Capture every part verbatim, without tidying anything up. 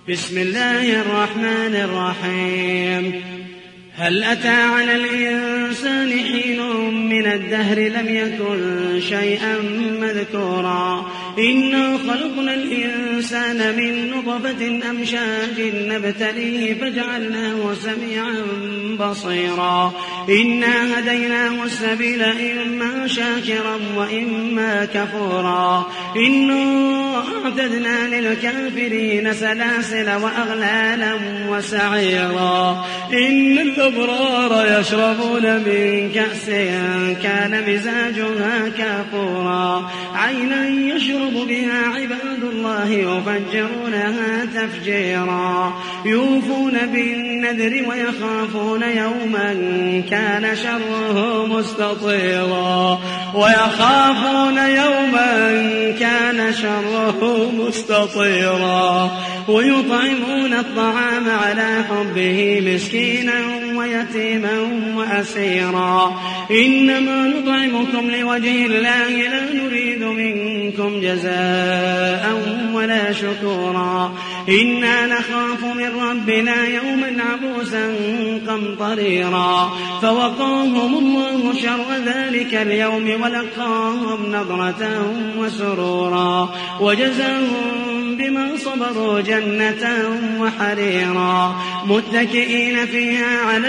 بسم الله الرحمن الرحيم. هل أتى على الإنسان حين من الدهر لم يكن شيئا مذكورا إنا خلقنا الإنسان من نطفة أمشاج نبتليه فجعلناه سميعا بصيرا إنا هديناه السبيل إما شاكرا وإما كفورا إنا أعتدنا للكافرين سلاسل وأغلالا وسعيرا إن الأبرار يشربون من كأس كان مزاجها كافورا عينا يشرب بها عباد الله يفجرونها تفجيرا يوفون بالنذر ويخافون يوما كان شره مستطيرا ويخافون يوما كان شره مستطيرا ويطعمون الطعام على حبه مسكينا ويتيما وأسيرا إنما نطعمكم لوجه الله لا نريد منكم جزاء ولا شكورا إنا نخاف من ربنا يوما عبوسا قمطريرا فوقاهم الله شر ذلك اليوم ولقاهم نضرة وسرورا وجزاهم بما صبروا جنة وحريرا متكئين فيها على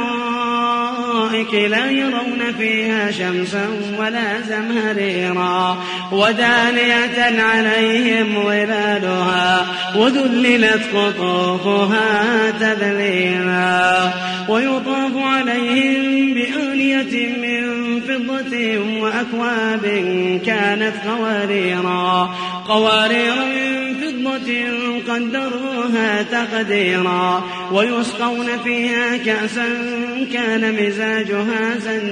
الأرائك لا يرون فيها شمسا ولا زمهريرا ودانية عليهم ظلالها وذللت قطوفها تذليلا ويطاف عليهم بآنية من فضة وأكواب كانت قواريرا قوارير من فضة قدروها تقديرا ويسقون فيها كأسا كان مزاجها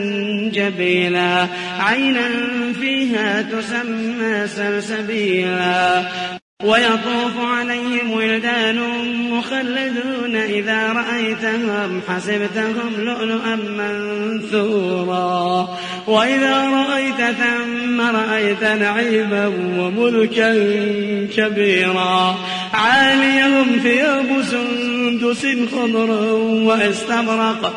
زنجبيلا عينا فيها تسمى سلسبيلا ويطوف عليهم ولدان مخلدون إذا رأيتهم حسبتهم لؤلؤا منثورا وإذا رأيت ثم رأيت نعيما وملكا كبيرا عاليهم ثياب سندس خضر واستبرق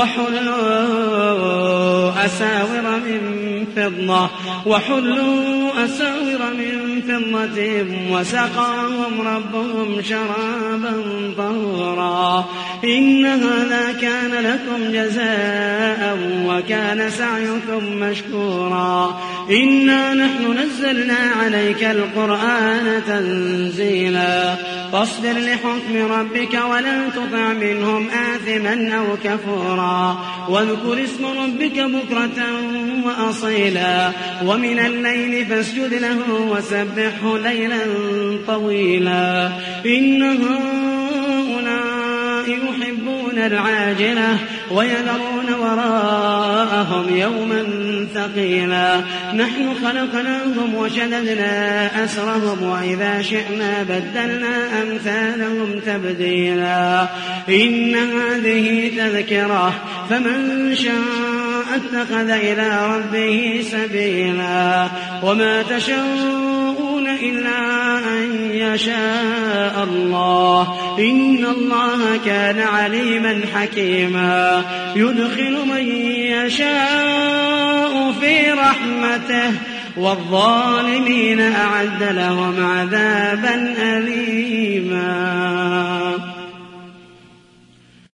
وحلوا أساور من فضة وحلوا أساور من فضة وسقاهم ربهم شرابا طهورا إن هذا كان لكم جزاء وكان سعيكم مشكورا إنا نحن نزلنا عليك القرآن تنزيلا فاصبر لحكم ربك ولا تطع منهم آثما أو كفورا واذكر اسم ربك بكرة وأصيلا ومن الليل فاسجد له وسبحه ليلا طويلا إن هؤلاء يحبون العاجلة ويذرون وراءهم يوما ثقيلا نحن خلقناهم وشددنا أسرهم وإذا شئنا بدلنا أمثالهم تبديلا إن هذه تذكرة فمن شاء اتخذ إلى ربه سبيلا وما تشاءون إلا أن يشاء الله إن الله كان عليما حكيما يدخل من يشاء في رحمته والظالمين أعد لهم عذابا أليما.